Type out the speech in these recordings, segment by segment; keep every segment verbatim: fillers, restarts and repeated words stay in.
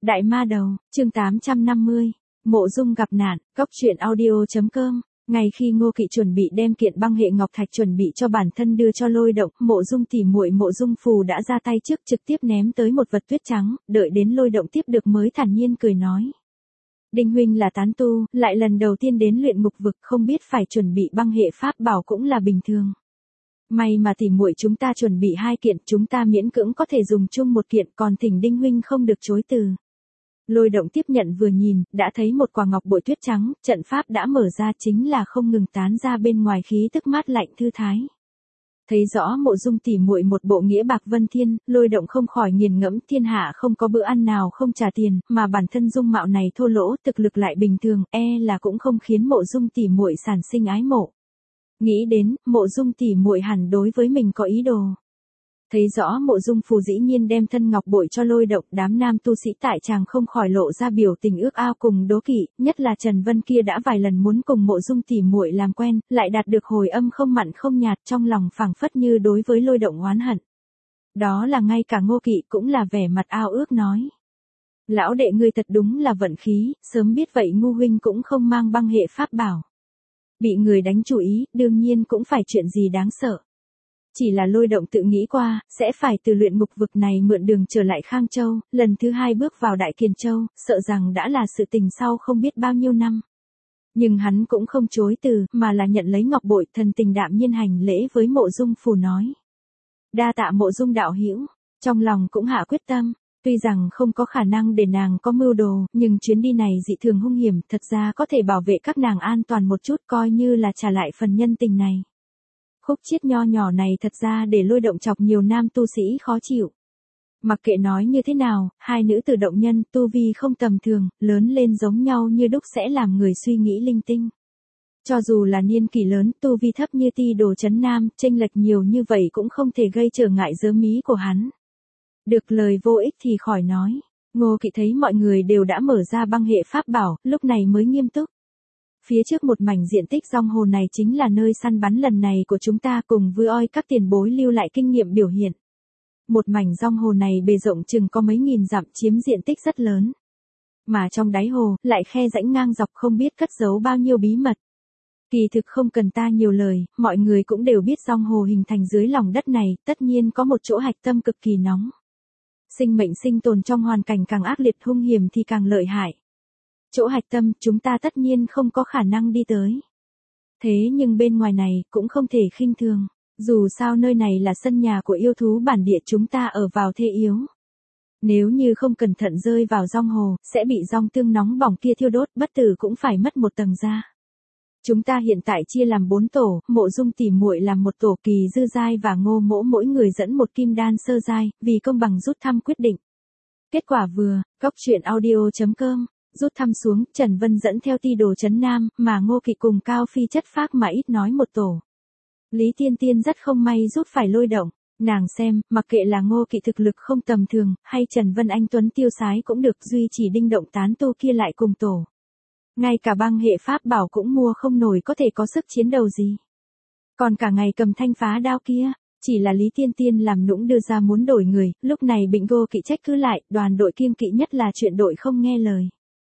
Đại ma đầu, chương tám trăm năm mươi. Mộ Dung gặp nạn, cóc truyện audio.com. Ngay khi Ngô Kỵ chuẩn bị đem kiện băng hệ ngọc thạch chuẩn bị cho bản thân đưa cho Lôi Động, Mộ Dung tỉ muội Mộ Dung Phù đã ra tay trước trực tiếp ném tới một vật tuyết trắng, đợi đến Lôi Động tiếp được mới thản nhiên cười nói. Đinh huynh là tán tu, lại lần đầu tiên đến luyện ngục vực, không biết phải chuẩn bị băng hệ pháp bảo cũng là bình thường. May mà tỉ muội chúng ta chuẩn bị hai kiện, chúng ta miễn cưỡng có thể dùng chung một kiện, còn thỉnh Đinh huynh không được chối từ. Lôi Động tiếp nhận vừa nhìn, đã thấy một quả ngọc bội tuyết trắng, trận pháp đã mở ra, chính là không ngừng tán ra bên ngoài khí tức mát lạnh thư thái. Thấy rõ Mộ Dung tỉ muội một bộ nghĩa bạc vân thiên, Lôi Động không khỏi nghiền ngẫm, thiên hạ không có bữa ăn nào không trả tiền, mà bản thân dung mạo này thô lỗ, thực lực lại bình thường, e là cũng không khiến Mộ Dung tỉ muội sản sinh ái mộ. Nghĩ đến, Mộ Dung tỉ muội hẳn đối với mình có ý đồ. Thấy rõ Mộ Dung Phù dĩ nhiên đem thân ngọc bội cho Lôi Động, đám nam tu sĩ tại chàng không khỏi lộ ra biểu tình ước ao cùng đố kỵ, nhất là Trần Vân kia đã vài lần muốn cùng Mộ Dung tỉ muội làm quen, lại đạt được hồi âm không mặn không nhạt, trong lòng phảng phất như đối với Lôi Động oán hận. Đó là ngay cả Ngô Kỵ cũng là vẻ mặt ao ước nói. Lão đệ ngươi thật đúng là vận khí, sớm biết vậy ngu huynh cũng không mang băng hệ pháp bảo. Bị người đánh chủ ý, đương nhiên cũng phải chuyện gì đáng sợ. Chỉ là Lôi Động tự nghĩ qua, sẽ phải từ luyện ngục vực này mượn đường trở lại Khang Châu, lần thứ hai bước vào Đại Kiền Châu, sợ rằng đã là sự tình sau không biết bao nhiêu năm. Nhưng hắn cũng không chối từ, mà là nhận lấy ngọc bội, thần tình đạm nhiên hành lễ với Mộ Dung Phù nói. Đa tạ Mộ Dung đạo hữu, trong lòng cũng hạ quyết tâm. Tuy rằng không có khả năng để nàng có mưu đồ, nhưng chuyến đi này dị thường hung hiểm, thật ra có thể bảo vệ các nàng an toàn một chút, coi như là trả lại phần nhân tình này. Khúc chiết nho nhỏ này thật ra để Lôi Động chọc nhiều nam tu sĩ khó chịu. Mặc kệ nói như thế nào, hai nữ tử động nhân, tu vi không tầm thường, lớn lên giống nhau như đúc sẽ làm người suy nghĩ linh tinh. Cho dù là niên kỷ lớn, tu vi thấp như Ti Đồ Trấn Nam, chênh lệch nhiều như vậy cũng không thể gây trở ngại dớ mí của hắn. Được lời vô ích thì khỏi nói. Ngô Kỵ thấy mọi người đều đã mở ra băng hệ pháp bảo, lúc này mới nghiêm túc. Phía trước một mảnh diện tích giong hồ này chính là nơi săn bắn lần này của chúng ta, cùng với oi các tiền bối lưu lại kinh nghiệm biểu hiện. Một mảnh giong hồ này bề rộng chừng có mấy nghìn dặm, chiếm diện tích rất lớn. Mà trong đáy hồ, lại khe rãnh ngang dọc không biết cất giấu bao nhiêu bí mật. Kỳ thực không cần ta nhiều lời, mọi người cũng đều biết giong hồ hình thành dưới lòng đất này, tất nhiên có một chỗ hạch tâm cực kỳ nóng. Sinh mệnh sinh tồn trong hoàn cảnh càng ác liệt hung hiểm thì càng lợi hại. Chỗ hạch tâm, chúng ta tất nhiên không có khả năng đi tới. Thế nhưng bên ngoài này, cũng không thể khinh thường. Dù sao nơi này là sân nhà của yêu thú bản địa, chúng ta ở vào thế yếu. Nếu như không cẩn thận rơi vào giong hồ, sẽ bị giong tương nóng bỏng kia thiêu đốt, bất tử cũng phải mất một tầng da. Chúng ta hiện tại chia làm bốn tổ, Mộ Dung tỉ muội làm một tổ, Kỳ Dư giai và Ngô Mỗ mỗi người dẫn một kim đan sơ giai, vì công bằng rút thăm quyết định. Kết quả vừa, cóc truyện audio.com. Rút thăm xuống, Trần Vân dẫn theo Ti Đồ Trấn Nam, mà Ngô Kỵ cùng Cao Phi chất phác mà ít nói một tổ. Lý Tiên Tiên rất không may rút phải Lôi Động. Nàng xem, mặc kệ là Ngô Kỵ thực lực không tầm thường, hay Trần Vân anh tuấn tiêu sái cũng được, duy chỉ Đinh Động tán tu kia lại cùng tổ. Ngay cả băng hệ pháp bảo cũng mua không nổi, có thể có sức chiến đầu gì. Còn cả ngày cầm thanh phá đao kia, chỉ là Lý Tiên Tiên làm nũng đưa ra muốn đổi người, lúc này bị Ngô Kỵ trách cứ lại, đoàn đội kiêng kỵ nhất là chuyện đội không nghe lời.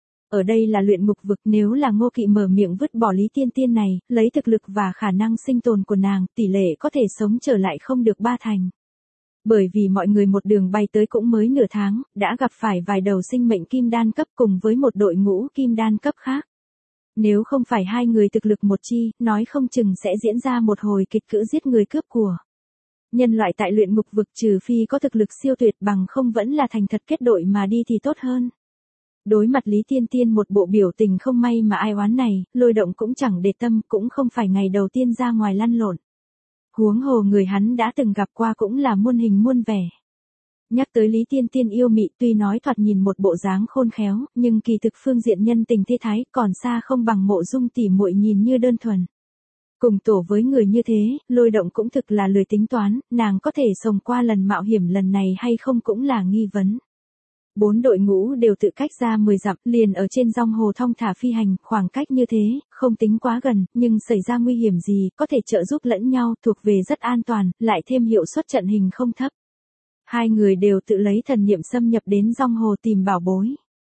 Ở đây là luyện ngục vực, nếu là Ngô Kỵ mở miệng vứt bỏ Lý Tiên Tiên này, lấy thực lực và khả năng sinh tồn của nàng, tỷ lệ có thể sống trở lại không được ba thành. Bởi vì mọi người một đường bay tới cũng mới nửa tháng, đã gặp phải vài đầu sinh mệnh kim đan cấp cùng với một đội ngũ kim đan cấp khác. Nếu không phải hai người thực lực một chi, nói không chừng sẽ diễn ra một hồi kịch cữ giết người cướp của. Nhân loại tại luyện ngục vực trừ phi có thực lực siêu tuyệt, bằng không vẫn là thành thật kết đội mà đi thì tốt hơn. Đối mặt Lý Tiên Tiên một bộ biểu tình không may mà ai oán này, Lôi Động cũng chẳng để tâm, cũng không phải ngày đầu tiên ra ngoài lăn lộn. Huống hồ người hắn đã từng gặp qua cũng là muôn hình muôn vẻ. Nhắc tới Lý Tiên Tiên yêu mị, tuy nói thoạt nhìn một bộ dáng khôn khéo, nhưng kỳ thực phương diện nhân tình thế thái còn xa không bằng Mộ Dung tỉ muội nhìn như đơn thuần. Cùng tổ với người như thế, Lôi Động cũng thực là lười tính toán, nàng có thể sống qua lần mạo hiểm lần này hay không cũng là nghi vấn. Bốn đội ngũ đều tự cách ra mười dặm, liền ở trên giong hồ thong thả phi hành, khoảng cách như thế, không tính quá gần, nhưng xảy ra nguy hiểm gì, có thể trợ giúp lẫn nhau, thuộc về rất an toàn, lại thêm hiệu suất trận hình không thấp. Hai người đều tự lấy thần niệm xâm nhập đến dòng hồ tìm bảo bối.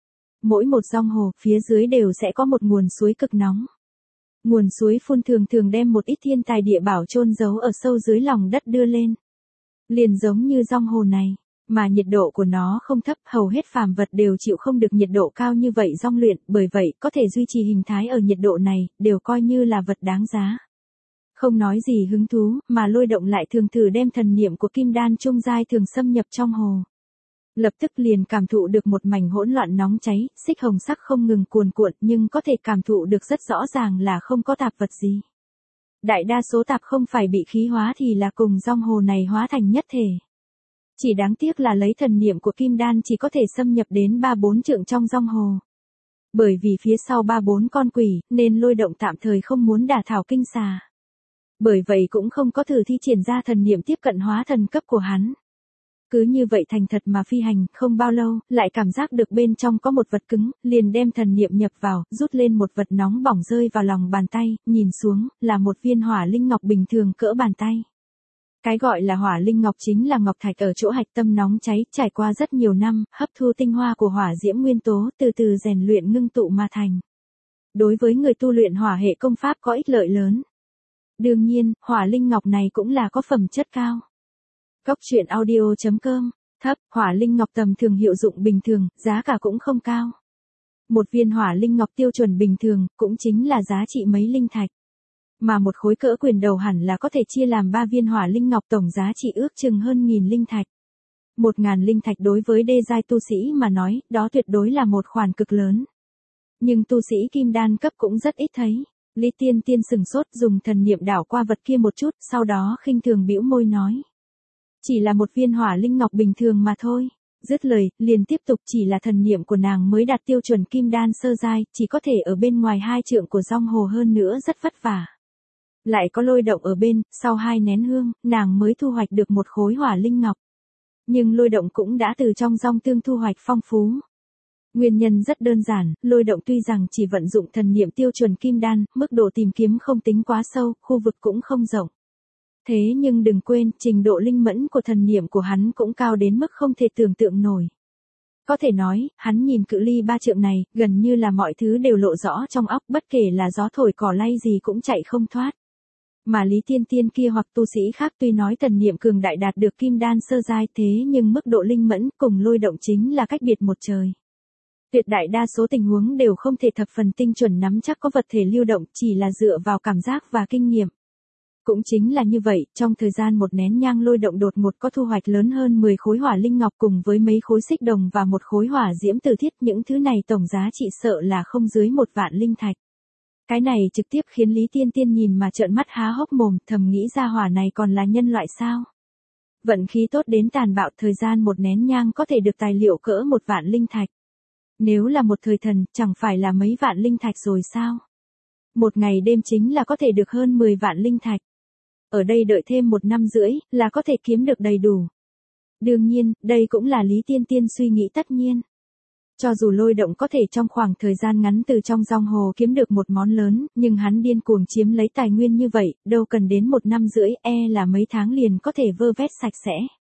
Mỗi một dòng hồ, phía dưới đều sẽ có một nguồn suối cực nóng. Nguồn suối phun thường thường đem một ít thiên tài địa bảo chôn giấu ở sâu dưới lòng đất đưa lên. Liền giống như dòng hồ này, mà nhiệt độ của nó không thấp, hầu hết phàm vật đều chịu không được nhiệt độ cao như vậy dòng luyện, bởi vậy có thể duy trì hình thái ở nhiệt độ này, đều coi như là vật đáng giá. Không nói gì hứng thú, mà Lôi Động lại thường thử đem thần niệm của kim đan trung giai thường xâm nhập trong hồ. Lập tức liền cảm thụ được một mảnh hỗn loạn nóng cháy, xích hồng sắc không ngừng cuồn cuộn, nhưng có thể cảm thụ được rất rõ ràng là không có tạp vật gì. Đại đa số tạp không phải bị khí hóa thì là cùng dòng hồ này hóa thành nhất thể. Chỉ đáng tiếc là lấy thần niệm của kim đan chỉ có thể xâm nhập đến ba bốn trượng trong dòng hồ. Bởi vì phía sau ba bốn con quỷ, nên Lôi Động tạm thời không muốn đả thảo kinh xà. Bởi vậy cũng không có thử thi triển ra thần niệm tiếp cận hóa thần cấp của hắn. Cứ như vậy thành thật mà phi hành, không bao lâu, lại cảm giác được bên trong có một vật cứng, liền đem thần niệm nhập vào, rút lên một vật nóng bỏng rơi vào lòng bàn tay, nhìn xuống, là một viên hỏa linh ngọc bình thường cỡ bàn tay. Cái gọi là hỏa linh ngọc chính là ngọc thạch ở chỗ hạch tâm nóng cháy, trải qua rất nhiều năm, hấp thu tinh hoa của hỏa diễm nguyên tố, từ từ rèn luyện ngưng tụ mà thành. Đối với người tu luyện hỏa hệ công pháp có ích lợi lớn. Đương nhiên, hỏa linh ngọc này cũng là có phẩm chất cao. Cốc truyện audio chấm com, thấp, hỏa linh ngọc tầm thường hiệu dụng bình thường, giá cả cũng không cao. Một viên hỏa linh ngọc tiêu chuẩn bình thường, cũng chính là giá trị mấy linh thạch. Mà một khối cỡ quyền đầu hẳn là có thể chia làm ba viên hỏa linh ngọc tổng giá trị ước chừng hơn nghìn linh thạch. Một ngàn linh thạch đối với đê giai tu sĩ mà nói, đó tuyệt đối là một khoản cực lớn. Nhưng tu sĩ kim đan cấp cũng rất ít thấy. Lý Tiên Tiên sừng sốt dùng thần niệm đảo qua vật kia một chút, sau đó khinh thường bĩu môi nói. Chỉ là một viên hỏa linh ngọc bình thường mà thôi. Dứt lời, liền tiếp tục chỉ là thần niệm của nàng mới đạt tiêu chuẩn kim đan sơ giai, chỉ có thể ở bên ngoài hai trượng của dòng hồ hơn nữa rất vất vả. Lại có Lôi Động ở bên, sau hai nén hương, nàng mới thu hoạch được một khối hỏa linh ngọc. Nhưng Lôi Động cũng đã từ trong dòng tương thu hoạch phong phú. Nguyên nhân rất đơn giản, Lôi Động tuy rằng chỉ vận dụng thần niệm tiêu chuẩn kim đan, mức độ tìm kiếm không tính quá sâu, khu vực cũng không rộng. Thế nhưng đừng quên, trình độ linh mẫn của thần niệm của hắn cũng cao đến mức không thể tưởng tượng nổi. Có thể nói, hắn nhìn cự ly ba trượng này, gần như là mọi thứ đều lộ rõ trong óc, bất kể là gió thổi cỏ lay gì cũng chạy không thoát. Mà Lý Tiên Tiên kia hoặc tu sĩ khác tuy nói thần niệm cường đại đạt được kim đan sơ giai, thế nhưng mức độ linh mẫn cùng Lôi Động chính là cách biệt một trời. Tuyệt đại đa số tình huống đều không thể thập phần tinh chuẩn nắm chắc có vật thể lưu động, chỉ là dựa vào cảm giác và kinh nghiệm. Cũng chính là như vậy, trong thời gian một nén nhang Lôi Động đột ngột có thu hoạch lớn hơn mười khối hỏa linh ngọc cùng với mấy khối xích đồng và một khối hỏa diễm từ thiết, những thứ này tổng giá trị sợ là không dưới một vạn linh thạch. Cái này trực tiếp khiến Lý Tiên Tiên nhìn mà trợn mắt há hốc mồm, thầm nghĩ ra hỏa này còn là nhân loại sao? Vận khí tốt đến tàn bạo, thời gian một nén nhang có thể được tài liệu cỡ một vạn linh thạch. Nếu là một thời thần, chẳng phải là mấy vạn linh thạch rồi sao? Một ngày đêm chính là có thể được hơn mười vạn linh thạch. Ở đây đợi thêm một năm rưỡi, là có thể kiếm được đầy đủ. Đương nhiên, đây cũng là Lý Tiên Tiên suy nghĩ tất nhiên. Cho dù Lôi Động có thể trong khoảng thời gian ngắn từ trong dòng hồ kiếm được một món lớn, nhưng hắn điên cuồng chiếm lấy tài nguyên như vậy, đâu cần đến một năm rưỡi, e là mấy tháng liền có thể vơ vét sạch sẽ.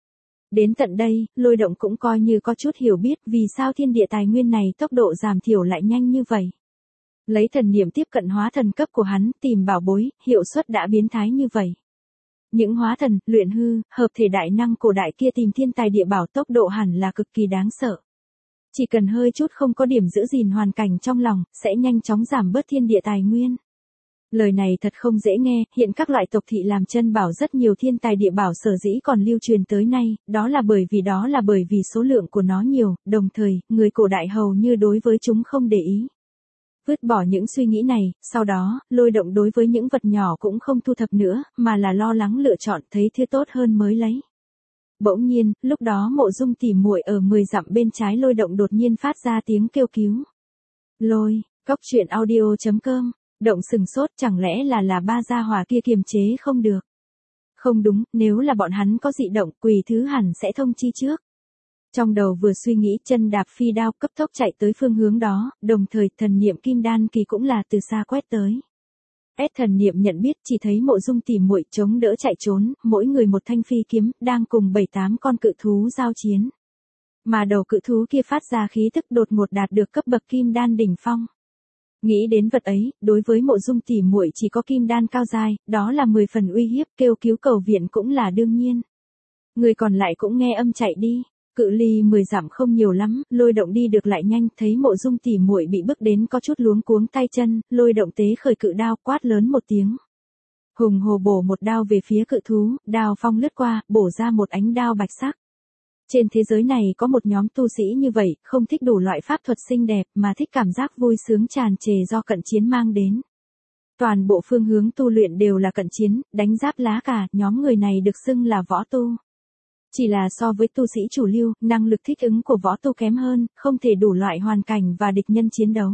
Đến tận đây, Lôi Động cũng coi như có chút hiểu biết vì sao thiên địa tài nguyên này tốc độ giảm thiểu lại nhanh như vậy. Lấy thần niệm tiếp cận hóa thần cấp của hắn, tìm bảo bối, hiệu suất đã biến thái như vậy. Những hóa thần, luyện hư, hợp thể đại năng cổ đại kia tìm thiên tài địa bảo tốc độ hẳn là cực kỳ đáng sợ. Chỉ cần hơi chút không có điểm giữ gìn hoàn cảnh trong lòng, sẽ nhanh chóng giảm bớt thiên địa tài nguyên. Lời này thật không dễ nghe, hiện các loại tộc thị làm chân bảo rất nhiều thiên tài địa bảo sở dĩ còn lưu truyền tới nay, đó là bởi vì đó là bởi vì số lượng của nó nhiều, đồng thời, người cổ đại hầu như đối với chúng không để ý. Vứt bỏ những suy nghĩ này, sau đó, Lôi Động đối với những vật nhỏ cũng không thu thập nữa, mà là lo lắng lựa chọn thấy thứ tốt hơn mới lấy. Bỗng nhiên, lúc đó Mộ Dung tỉ muội ở mười dặm bên trái Lôi Động đột nhiên phát ra tiếng kêu cứu. Lôi, cốc truyện audio chấm com, Động sừng sốt, chẳng lẽ là là ba gia hỏa kia kiềm chế không được. Không đúng, nếu là bọn hắn có dị động, quỷ thứ hẳn sẽ thông chi trước. Trong đầu vừa suy nghĩ, chân đạp phi đao cấp tốc chạy tới phương hướng đó, đồng thời thần niệm kim đan kỳ cũng là từ xa quét tới. S thần niệm nhận biết chỉ thấy Mộ Dung tỉ muội chống đỡ chạy trốn, mỗi người một thanh phi kiếm, đang cùng bảy tám con cự thú giao chiến. Mà đầu cự thú kia phát ra khí tức đột ngột đạt được cấp bậc kim đan đỉnh phong. Nghĩ đến vật ấy, đối với Mộ Dung tỉ muội chỉ có kim đan cao giai, đó là mười phần uy hiếp, kêu cứu cầu viện cũng là đương nhiên. Người còn lại cũng nghe âm chạy đi. Cự ly mười dặm không nhiều lắm, Lôi Động đi được lại nhanh, thấy Mộ Dung tỉ muội bị bước đến có chút luống cuống tay chân, Lôi Động tế khởi cự đao, quát lớn một tiếng. Hùng hồ bổ một đao về phía cự thú, đao phong lướt qua, bổ ra một ánh đao bạch sắc. Trên thế giới này có một nhóm tu sĩ như vậy, không thích đủ loại pháp thuật xinh đẹp mà thích cảm giác vui sướng tràn trề do cận chiến mang đến. Toàn bộ phương hướng tu luyện đều là cận chiến, đánh giáp lá cả, nhóm người này được xưng là võ tu. Chỉ là so với tu sĩ chủ lưu, năng lực thích ứng của võ tu kém hơn, không thể đủ loại hoàn cảnh và địch nhân chiến đấu.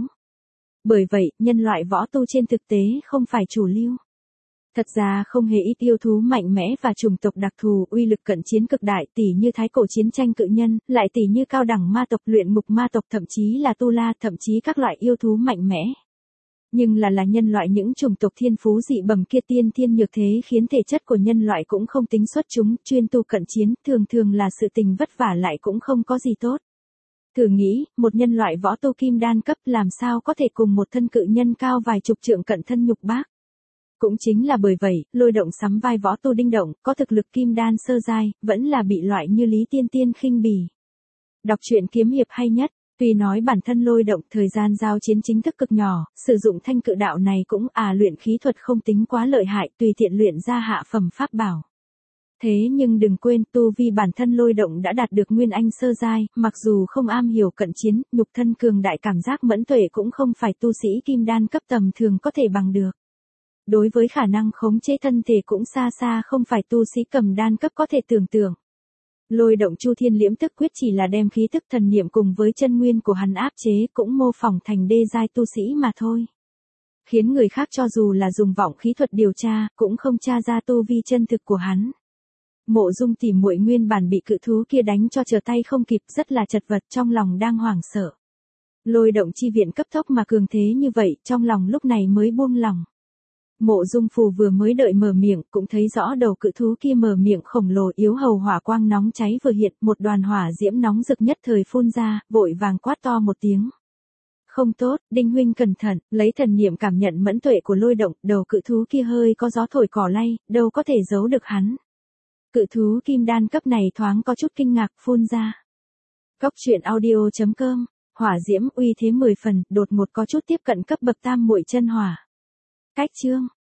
Bởi vậy, nhân loại võ tu trên thực tế không phải chủ lưu. Thật ra không hề ít yêu thú mạnh mẽ và chủng tộc đặc thù, uy lực cận chiến cực đại, tỉ như thái cổ chiến tranh cự nhân, lại tỉ như cao đẳng ma tộc, luyện ngục ma tộc, thậm chí là tu la, thậm chí các loại yêu thú mạnh mẽ. Nhưng là là nhân loại những chủng tộc thiên phú dị bẩm kia tiên thiên nhược thế khiến thể chất của nhân loại cũng không tính xuất chúng, chuyên tu cận chiến, thường thường là sự tình vất vả lại cũng không có gì tốt. Thử nghĩ, một nhân loại võ tu kim đan cấp làm sao có thể cùng một thân cự nhân cao vài chục trượng cận thân nhục bác. Cũng chính là bởi vậy, Lôi Động sắm vai võ tu đinh động, có thực lực kim đan sơ giai, vẫn là bị loại như Lý Tiên Tiên khinh bỉ. Đọc truyện kiếm hiệp hay nhất. Tuy nói bản thân Lôi Động thời gian giao chiến chính thức cực nhỏ, sử dụng thanh cự đạo này cũng à luyện khí thuật không tính quá lợi hại, tùy tiện luyện ra hạ phẩm pháp bảo. Thế nhưng đừng quên, tu vi bản thân Lôi Động đã đạt được nguyên anh sơ giai, mặc dù không am hiểu cận chiến, nhục thân cường đại cảm giác mẫn tuệ cũng không phải tu sĩ kim đan cấp tầm thường có thể bằng được. Đối với khả năng khống chế thân thể cũng xa xa không phải tu sĩ cầm đan cấp có thể tưởng tượng. Lôi Động Chu Thiên Liễm Tức Quyết chỉ là đem khí tức thần niệm cùng với chân nguyên của hắn áp chế, cũng mô phỏng thành đê giai tu sĩ mà thôi. Khiến người khác cho dù là dùng vọng khí thuật điều tra, cũng không tra ra tu vi chân thực của hắn. Mộ Dung tỉ muội nguyên bản bị cự thú kia đánh cho trở tay không kịp, rất là chật vật, trong lòng đang hoảng sợ. Lôi Động chi viện cấp tốc mà cường thế như vậy, trong lòng lúc này mới buông lòng. Mộ Dung Phù vừa mới đợi mở miệng, cũng thấy rõ đầu cự thú kia mở miệng khổng lồ yếu hầu hỏa quang nóng cháy vừa hiện, một đoàn hỏa diễm nóng rực nhất thời phun ra, vội vàng quát to một tiếng. Không tốt, Đinh huynh cẩn thận, lấy thần niệm cảm nhận mẫn tuệ của Lôi Động, đầu cự thú kia hơi có gió thổi cỏ lay, đâu có thể giấu được hắn. Cự thú kim đan cấp này thoáng có chút kinh ngạc phun ra. Cốc truyện audio chấm com, hỏa diễm uy thế mười phần, đột ngột có chút tiếp cận cấp bậc tam muội chân hỏa. Cách chương